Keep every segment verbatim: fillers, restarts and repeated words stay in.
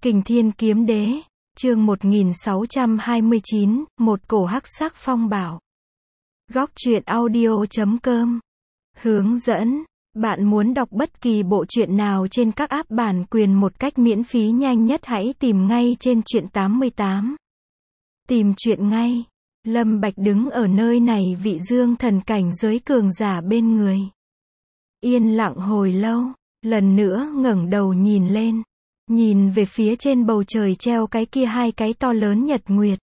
Kình Thiên Kiếm Đế, chương một nghìn sáu trăm hai mươi chín, một cổ hắc sắc phong bảo. Góc truyện audio chấm com. Hướng dẫn, bạn muốn đọc bất kỳ bộ truyện nào trên các app bản quyền một cách miễn phí nhanh nhất hãy tìm ngay trên truyện tám mươi tám. Tìm truyện ngay. Lâm Bạch đứng ở nơi này vị dương thần cảnh giới cường giả bên người. Yên lặng hồi lâu, lần nữa ngẩng đầu nhìn lên. Nhìn về phía trên bầu trời treo cái kia hai cái to lớn nhật nguyệt.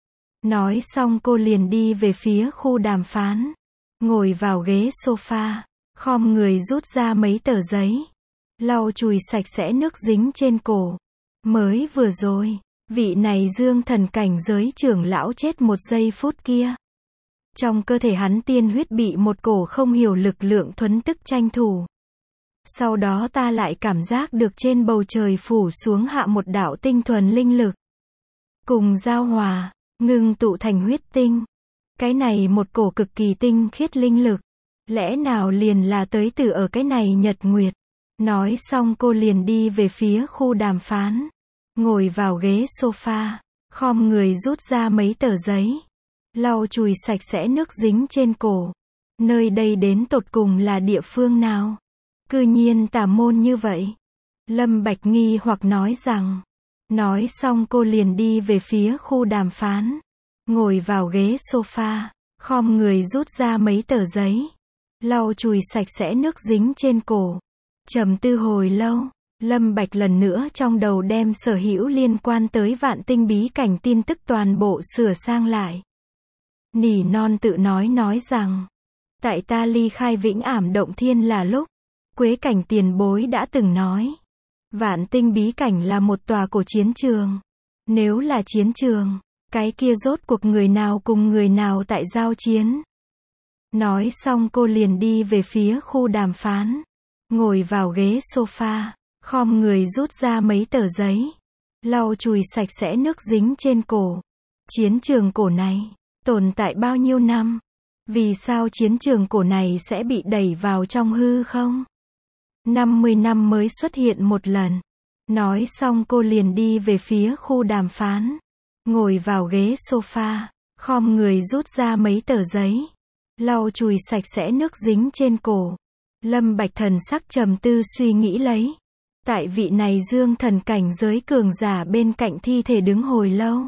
Nói xong cô liền đi về phía khu đàm phán. Ngồi vào ghế sofa, khom người rút ra mấy tờ giấy. Lau chùi sạch sẽ nước dính trên cổ. Mới vừa rồi, vị này dương thần cảnh giới trưởng lão chết một giây phút kia. Trong cơ thể hắn tiên huyết bị một cổ không hiểu lực lượng thuấn tức tranh thủ. Sau đó ta lại cảm giác được trên bầu trời phủ xuống hạ một đạo tinh thuần linh lực. Cùng giao hòa, ngưng tụ thành huyết tinh. Cái này một cổ cực kỳ tinh khiết linh lực. Lẽ nào liền là tới từ ở cái này nhật nguyệt. Nói xong cô liền đi về phía khu đàm phán. Ngồi vào ghế sofa, khom người rút ra mấy tờ giấy. Lau chùi sạch sẽ nước dính trên cổ. Nơi đây đến tột cùng là địa phương nào? Cư nhiên tà môn như vậy. Lâm Bạch nghi hoặc nói rằng. Nói xong cô liền đi về phía khu đàm phán. Ngồi vào ghế sofa, khom người rút ra mấy tờ giấy. Lau chùi sạch sẽ nước dính trên cổ. Trầm tư hồi lâu, Lâm Bạch lần nữa trong đầu đem sở hữu liên quan tới vạn tinh bí cảnh tin tức toàn bộ sửa sang lại. Nỉ non tự nói nói rằng. Tại ta ly khai Vĩnh Ảm Động Thiên là lúc. Quế Cảnh tiền bối đã từng nói. Vạn tinh bí cảnh là một tòa cổ chiến trường. Nếu là chiến trường, cái kia rốt cuộc người nào cùng người nào tại giao chiến. Nói xong cô liền đi về phía khu đàm phán. Ngồi vào ghế sofa, khom người rút ra mấy tờ giấy. Lau chùi sạch sẽ nước dính trên cổ. Chiến trường cổ này, tồn tại bao nhiêu năm? Vì sao chiến trường cổ này sẽ bị đẩy vào trong hư không? năm mươi năm mới xuất hiện một lần. Nói xong cô liền đi về phía khu đàm phán. Ngồi vào ghế sofa, khom người rút ra mấy tờ giấy. Lau chùi sạch sẽ nước dính trên cổ. Lâm Bạch thần sắc trầm tư suy nghĩ lấy. Tại vị này dương thần cảnh giới cường giả bên cạnh thi thể đứng hồi lâu.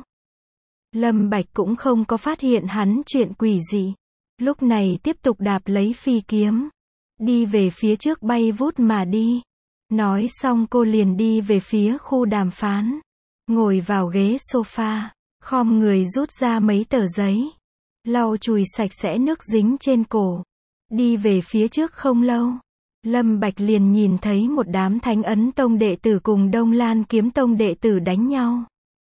Lâm Bạch cũng không có phát hiện hắn chuyện quỷ dị. Lúc này tiếp tục đạp lấy phi kiếm. Đi về phía trước bay vút mà đi. Nói xong cô liền đi về phía khu đàm phán. Ngồi vào ghế sofa, khom người rút ra mấy tờ giấy. Lau chùi sạch sẽ nước dính trên cổ. Đi về phía trước không lâu. Lâm Bạch liền nhìn thấy một đám Thánh Ấn Tông đệ tử cùng Đông Lan Kiếm Tông đệ tử đánh nhau.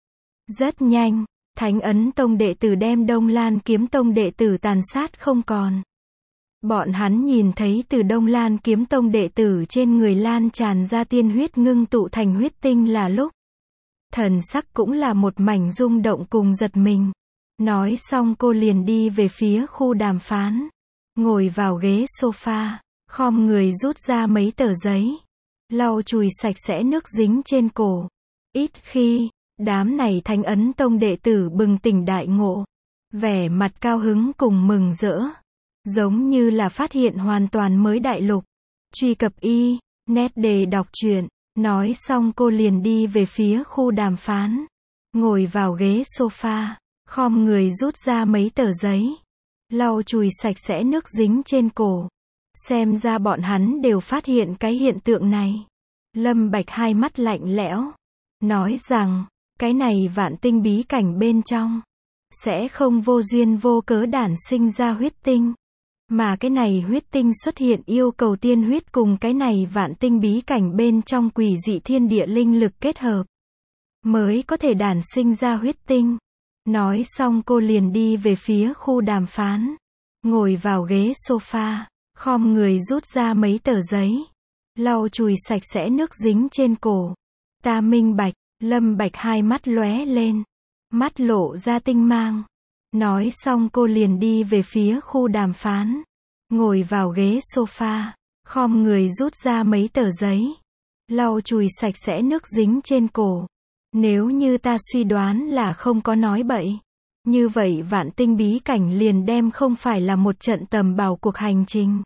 Rất nhanh, Thánh Ấn Tông đệ tử đem Đông Lan Kiếm Tông đệ tử tàn sát không còn. Bọn hắn nhìn thấy từ Đông Lan Kiếm Tông đệ tử trên người lan tràn ra tiên huyết ngưng tụ thành huyết tinh là lúc. Thần sắc cũng là một mảnh rung động cùng giật mình. Nói xong cô liền đi về phía khu đàm phán. Ngồi vào ghế sofa, khom người rút ra mấy tờ giấy. Lau chùi sạch sẽ nước dính trên cổ. Ít khi, đám này Thánh Ấn Tông đệ tử bừng tỉnh đại ngộ. Vẻ mặt cao hứng cùng mừng rỡ. Giống như là phát hiện hoàn toàn mới đại lục. Truy cập y, nét đề đọc truyện. Nói xong cô liền đi về phía khu đàm phán. Ngồi vào ghế sofa, khom người rút ra mấy tờ giấy. Lau chùi sạch sẽ nước dính trên cổ. Xem ra bọn hắn đều phát hiện cái hiện tượng này. Lâm Bạch hai mắt lạnh lẽo. Nói rằng, cái này vạn tinh bí cảnh bên trong. Sẽ không vô duyên vô cớ đản sinh ra huyết tinh. Mà cái này huyết tinh xuất hiện yêu cầu tiên huyết cùng cái này vạn tinh bí cảnh bên trong quỷ dị thiên địa linh lực kết hợp. Mới có thể đản sinh ra huyết tinh. Nói xong cô liền đi về phía khu đàm phán. Ngồi vào ghế sofa, khom người rút ra mấy tờ giấy. Lau chùi sạch sẽ nước dính trên cổ. Ta minh bạch, Lâm Bạch hai mắt lóe lên. Mắt lộ ra tinh mang. Nói xong cô liền đi về phía khu đàm phán. Ngồi vào ghế sofa, khom người rút ra mấy tờ giấy. Lau chùi sạch sẽ nước dính trên cổ. Nếu như ta suy đoán là không có nói bậy, như vậy vạn tinh bí cảnh liền đem không phải là một trận tầm bảo cuộc hành trình,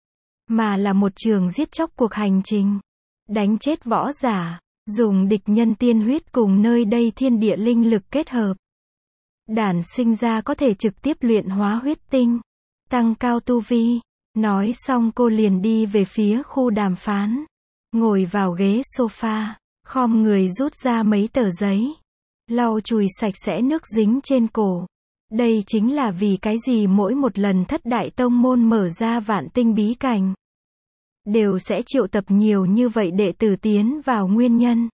mà là một trường giết chóc cuộc hành trình. Đánh chết võ giả, dùng địch nhân tiên huyết cùng nơi đây thiên địa linh lực kết hợp, đản sinh ra có thể trực tiếp luyện hóa huyết tinh, tăng cao tu vi. Nói xong cô liền đi về phía khu đàm phán, ngồi vào ghế sofa, khom người rút ra mấy tờ giấy, lau chùi sạch sẽ nước dính trên cổ. Đây chính là vì cái gì mỗi một lần thất đại tông môn mở ra vạn tinh bí cảnh, đều sẽ triệu tập nhiều như vậy đệ tử tiến vào nguyên nhân.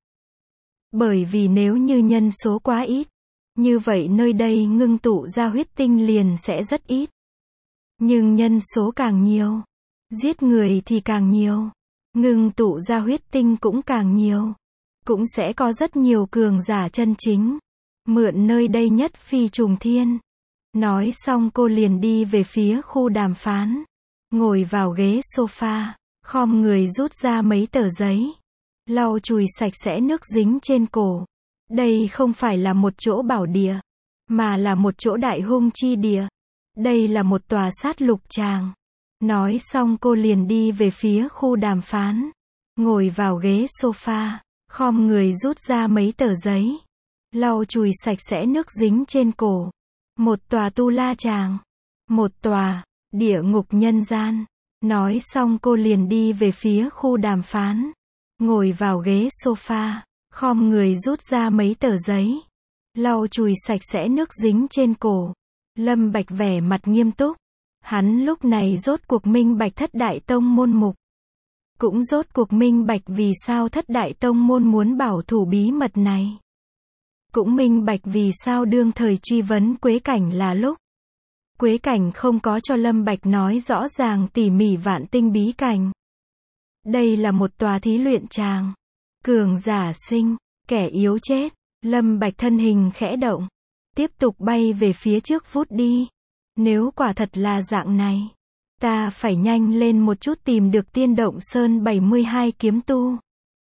Bởi vì nếu như nhân số quá ít, như vậy nơi đây ngưng tụ ra huyết tinh liền sẽ rất ít. Nhưng nhân số càng nhiều, giết người thì càng nhiều, ngưng tụ ra huyết tinh cũng càng nhiều. Cũng sẽ có rất nhiều cường giả chân chính, mượn nơi đây nhất phi trùng thiên. Nói xong cô liền đi về phía khu đàm phán, ngồi vào ghế sofa, khom người rút ra mấy tờ giấy, lau chùi sạch sẽ nước dính trên cổ. Đây không phải là một chỗ bảo địa, mà là một chỗ đại hung chi địa. Đây là một tòa sát lục tràng. Nói xong cô liền đi về phía khu đàm phán, ngồi vào ghế sofa, khom người rút ra mấy tờ giấy, lau chùi sạch sẽ nước dính trên cổ. Một tòa tu la tràng, một tòa địa ngục nhân gian. Nói xong cô liền đi về phía khu đàm phán, ngồi vào ghế sofa, khom người rút ra mấy tờ giấy, lau chùi sạch sẽ nước dính trên cổ. Lâm Bạch vẻ mặt nghiêm túc. Hắn lúc này rốt cuộc minh bạch thất đại tông môn mục. Cũng rốt cuộc minh bạch vì sao thất đại tông môn muốn bảo thủ bí mật này. Cũng minh bạch vì sao đương thời truy vấn Quế Cảnh là lúc Quế Cảnh không có cho Lâm Bạch nói rõ ràng tỉ mỉ vạn tinh bí cảnh. Đây là một tòa thí luyện tràng. Cường giả sinh, kẻ yếu chết. Lâm Bạch thân hình khẽ động, tiếp tục bay về phía trước vút đi. Nếu quả thật là dạng này, ta phải nhanh lên một chút tìm được Tiên Động Sơn bảy mươi hai kiếm tu.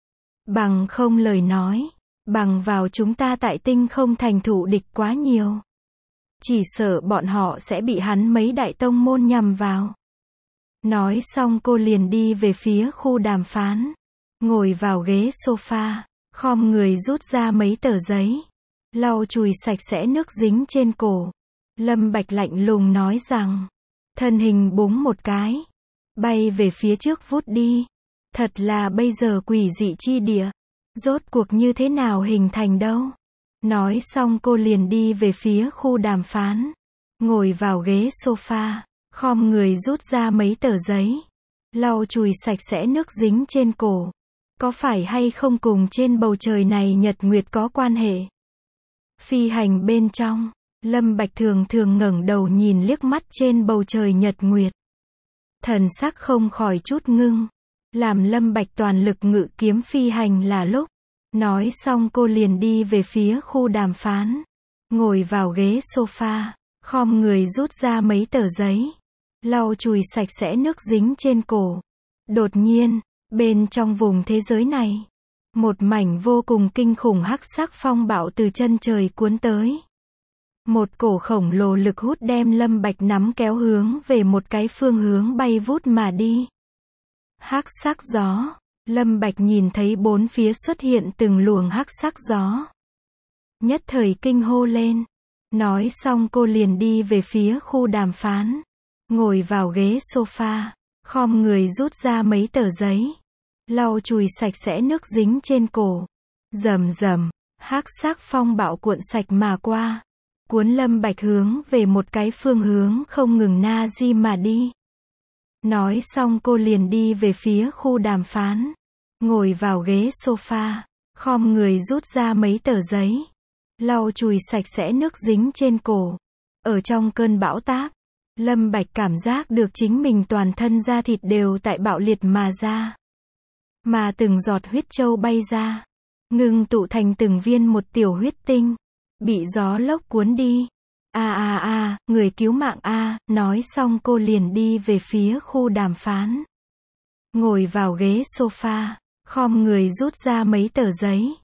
Bằng không lời nói, bằng vào chúng ta tại tinh không thành thủ địch quá nhiều, chỉ sợ bọn họ sẽ bị hắn mấy đại tông môn nhằm vào. Nói xong cô liền đi về phía khu đàm phán, ngồi vào ghế sofa, khom người rút ra mấy tờ giấy, lau chùi sạch sẽ nước dính trên cổ. Lâm Bạch lạnh lùng nói rằng, thân hình búng một cái, bay về phía trước vút đi. Thật là bây giờ quỷ dị chi địa, rốt cuộc như thế nào hình thành đâu. Nói xong cô liền đi về phía khu đàm phán, ngồi vào ghế sofa, khom người rút ra mấy tờ giấy, lau chùi sạch sẽ nước dính trên cổ. Có phải hay không cùng trên bầu trời này nhật nguyệt có quan hệ? Phi hành bên trong, Lâm Bạch thường thường ngẩng đầu nhìn liếc mắt trên bầu trời nhật nguyệt. Thần sắc không khỏi chút ngưng. Làm Lâm Bạch toàn lực ngự kiếm phi hành là lúc. Nói xong cô liền đi về phía khu đàm phán, ngồi vào ghế sofa, khom người rút ra mấy tờ giấy, lau chùi sạch sẽ nước dính trên cổ. Đột nhiên, bên trong vùng thế giới này, một mảnh vô cùng kinh khủng hắc sắc phong bạo từ chân trời cuốn tới. Một cổ khổng lồ lực hút đem Lâm Bạch nắm kéo hướng về một cái phương hướng bay vút mà đi. Hắc sắc gió. Lâm Bạch nhìn thấy bốn phía xuất hiện từng luồng hắc sắc gió. Nhất thời kinh hô lên. Nói xong cô liền đi về phía khu đàm phán, ngồi vào ghế sofa, khom người rút ra mấy tờ giấy, lau chùi sạch sẽ nước dính trên cổ. Rầm rầm, hắc sắc phong bạo cuộn sạch mà qua, cuốn Lâm Bạch hướng về một cái phương hướng không ngừng na di mà đi. Nói xong cô liền đi về phía khu đàm phán, ngồi vào ghế sofa, khom người rút ra mấy tờ giấy, lau chùi sạch sẽ nước dính trên cổ. Ở trong cơn bão táp, Lâm Bạch cảm giác được chính mình toàn thân da thịt đều tại bạo liệt mà ra. Mà từng giọt huyết châu bay ra, ngưng tụ thành từng viên một tiểu huyết tinh, bị gió lốc cuốn đi. A a a, người cứu mạng a, nói xong cô liền đi về phía khu đàm phán. Ngồi vào ghế sofa, khom người rút ra mấy tờ giấy,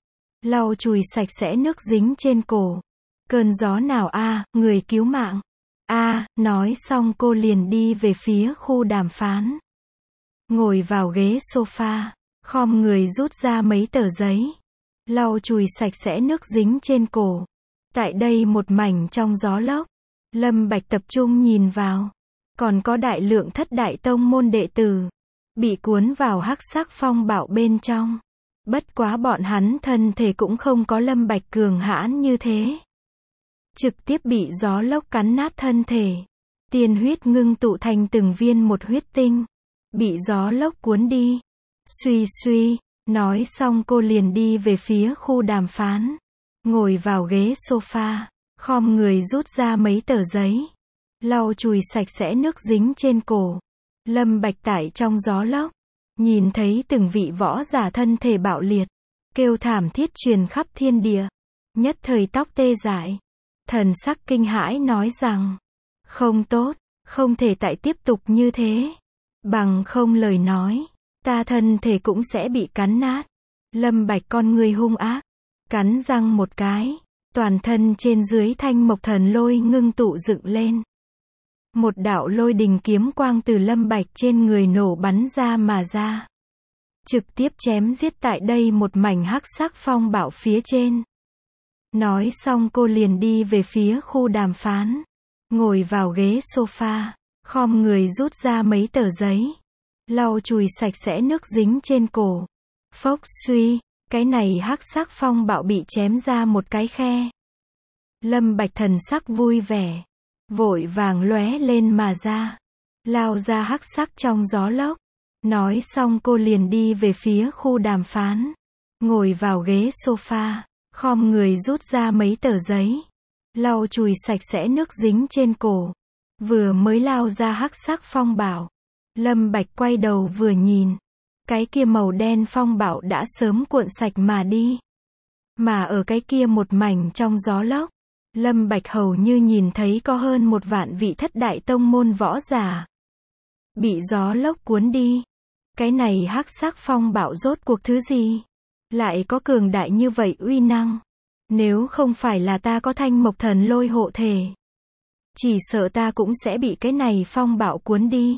lau chùi sạch sẽ nước dính trên cổ. Cơn gió nào a, người cứu mạng. A, nói xong cô liền đi về phía khu đàm phán. Ngồi vào ghế sofa, khom người rút ra mấy tờ giấy. Lau chùi sạch sẽ nước dính trên cổ. Tại đây một mảnh trong gió lốc. Lâm Bạch tập trung nhìn vào. Còn có đại lượng thất đại tông môn đệ tử. Bị cuốn vào hắc sắc phong bạo bên trong. Bất quá bọn hắn thân thể cũng không có Lâm Bạch cường hãn như thế. Trực tiếp bị gió lốc cắn nát thân thể. Tiên huyết ngưng tụ thành từng viên một huyết tinh. Bị gió lốc cuốn đi. Suy suy, nói xong cô liền đi về phía khu đàm phán. Ngồi vào ghế sofa, khom người rút ra mấy tờ giấy. Lau chùi sạch sẽ nước dính trên cổ. Lâm Bạch tải trong gió lốc. Nhìn thấy từng vị võ giả thân thể bạo liệt. Kêu thảm thiết truyền khắp thiên địa. Nhất thời tóc tê dại. Thần sắc kinh hãi nói rằng. Không tốt, không thể tại tiếp tục như thế. Bằng không lời nói. Ta thân thể cũng sẽ bị cắn nát. Lâm Bạch con người hung ác. Cắn răng một cái. Toàn thân trên dưới thanh mộc thần lôi ngưng tụ dựng lên. Một đạo lôi đình kiếm quang từ Lâm Bạch trên người nổ bắn ra mà ra. Trực tiếp chém giết tại đây một mảnh hắc sắc phong bạo phía trên. Nói xong cô liền đi về phía khu đàm phán. Ngồi vào ghế sofa. Khom người rút ra mấy tờ giấy. Lau chùi sạch sẽ nước dính trên cổ. Phốc suy, cái này hắc sắc phong bạo bị chém ra một cái khe. Lâm Bạch thần sắc vui vẻ. Vội vàng lóe lên mà ra. Lao ra hắc sắc trong gió lốc. Nói xong cô liền đi về phía khu đàm phán. Ngồi vào ghế sofa. Khom người rút ra mấy tờ giấy. Lau chùi sạch sẽ nước dính trên cổ. Vừa mới lao ra hắc sắc phong bạo. Lâm Bạch quay đầu vừa nhìn. Cái kia màu đen phong bạo đã sớm cuộn sạch mà đi. Mà ở cái kia một mảnh trong gió lốc. Lâm Bạch hầu như nhìn thấy có hơn một vạn vị thất đại tông môn võ giả. Bị gió lốc cuốn đi. Cái này hắc sắc phong bạo rốt cuộc thứ gì? Lại có cường đại như vậy uy năng. Nếu không phải là ta có thanh mộc thần lôi hộ thể. Chỉ sợ ta cũng sẽ bị cái này phong bạo cuốn đi.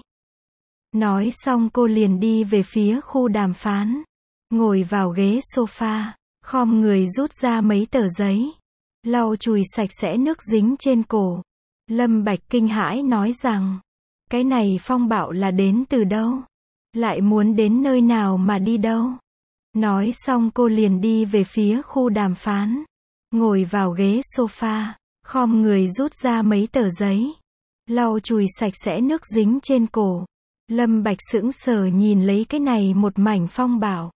Nói xong cô liền đi về phía khu đàm phán. Ngồi vào ghế sofa. Khom người rút ra mấy tờ giấy. Lau chùi sạch sẽ nước dính trên cổ. Lâm Bạch kinh hãi nói rằng. Cái này phong bạo là đến từ đâu? Lại muốn đến nơi nào mà đi đâu? Nói xong cô liền đi về phía khu đàm phán. Ngồi vào ghế sofa. Khom người rút ra mấy tờ giấy. Lau chùi sạch sẽ nước dính trên cổ. Lâm Bạch sững sờ nhìn lấy cái này một mảnh phong bạo.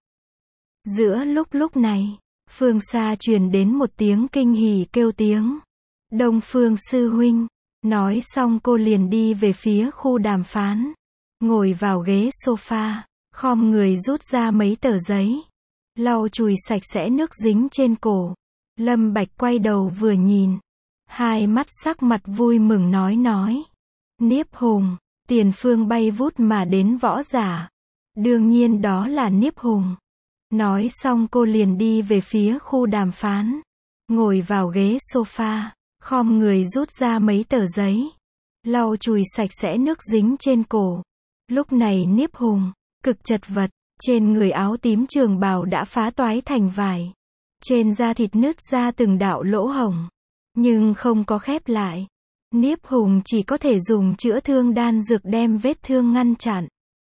Giữa lúc lúc này, phương xa truyền đến một tiếng kinh hỉ kêu tiếng. Đông Phương sư huynh. Nói xong cô liền đi về phía khu đàm phán. Ngồi vào ghế sofa. Khom người rút ra mấy tờ giấy. Lau chùi sạch sẽ nước dính trên cổ. Lâm Bạch quay đầu vừa nhìn. Hai mắt sắc mặt vui mừng nói nói. Niếp Hùng. Tiền phương bay vút mà đến võ giả. Đương nhiên đó là Niếp Hùng. Nói xong cô liền đi về phía khu đàm phán. Ngồi vào ghế sofa. Khom người rút ra mấy tờ giấy. Lau chùi sạch sẽ nước dính trên cổ. Lúc này Niếp Hùng. Cực chật vật. Trên người áo tím trường bào đã phá toái thành vải. Trên da thịt nứt ra từng đạo lỗ hổng. Nhưng không có khép lại. Niếp Hùng chỉ có thể dùng chữa thương đan dược đem vết thương ngăn chặn.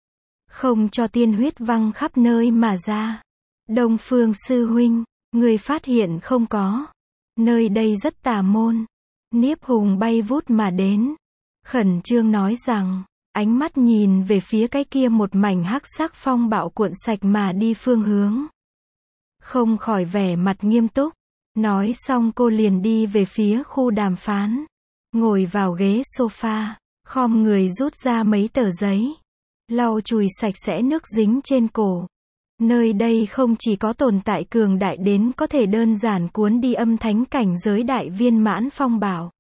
Không cho tiên huyết văng khắp nơi mà ra. Đông Phương sư huynh, người phát hiện không có. Nơi đây rất tà môn. Niếp Hùng bay vút mà đến. Khẩn trương nói rằng, ánh mắt nhìn về phía cái kia một mảnh hắc sắc phong bạo cuộn sạch mà đi phương hướng. Không khỏi vẻ mặt nghiêm túc. Nói xong cô liền đi về phía khu đàm phán. Ngồi vào ghế sofa. Khom người rút ra mấy tờ giấy. Lau chùi sạch sẽ nước dính trên cổ. Nơi đây không chỉ có tồn tại cường đại đến có thể đơn giản cuốn đi âm thánh cảnh giới đại viên mãn phong bạo.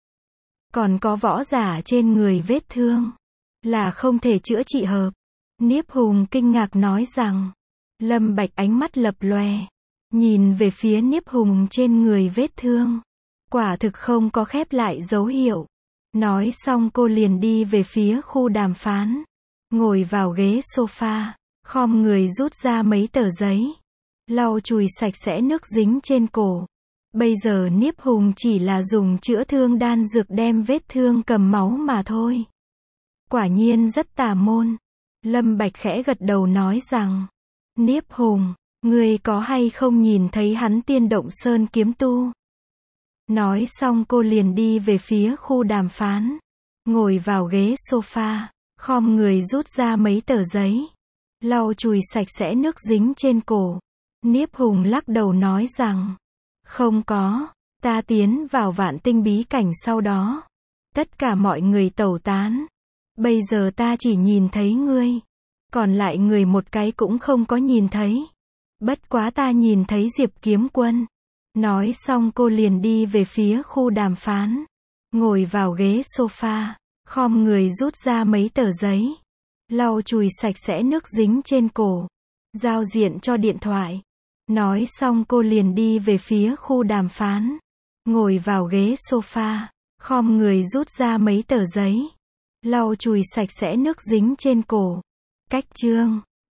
Còn có võ giả trên người vết thương. Là không thể chữa trị hợp. Niếp Hùng kinh ngạc nói rằng. Lâm Bạch ánh mắt lập lòe. nhìn về phía Niếp Hùng trên người vết thương. Quả thực không có khép lại dấu hiệu. Nói xong cô liền đi về phía khu đàm phán. Ngồi vào ghế sofa, khom người rút ra mấy tờ giấy. Lau chùi sạch sẽ nước dính trên cổ. Bây giờ Niếp Hùng chỉ là dùng chữa thương đan dược đem vết thương cầm máu mà thôi. Quả nhiên rất tà môn. Lâm Bạch khẽ gật đầu nói rằng, Niếp Hùng, ngươi có hay không nhìn thấy hắn Tiên Động Sơn kiếm tu? Nói xong cô liền đi về phía khu đàm phán. Ngồi vào ghế sofa, khom người rút ra mấy tờ giấy. Lau chùi sạch sẽ nước dính trên cổ. Niếp Hùng lắc đầu nói rằng, không có, ta tiến vào Vạn Tinh bí cảnh sau đó. Tất cả mọi người tẩu tán. Bây giờ ta chỉ nhìn thấy ngươi. Còn lại người một cái cũng không có nhìn thấy. Bất quá ta nhìn thấy Diệp Kiếm Quân. Nói xong cô liền đi về phía khu đàm phán. Ngồi vào ghế sofa, khom người rút ra mấy tờ giấy. Lau chùi sạch sẽ nước dính trên cổ. Giao diện cho điện thoại. Nói xong cô liền đi về phía khu đàm phán. Ngồi vào ghế sofa, khom người rút ra mấy tờ giấy. Lau chùi sạch sẽ nước dính trên cổ. Cách chương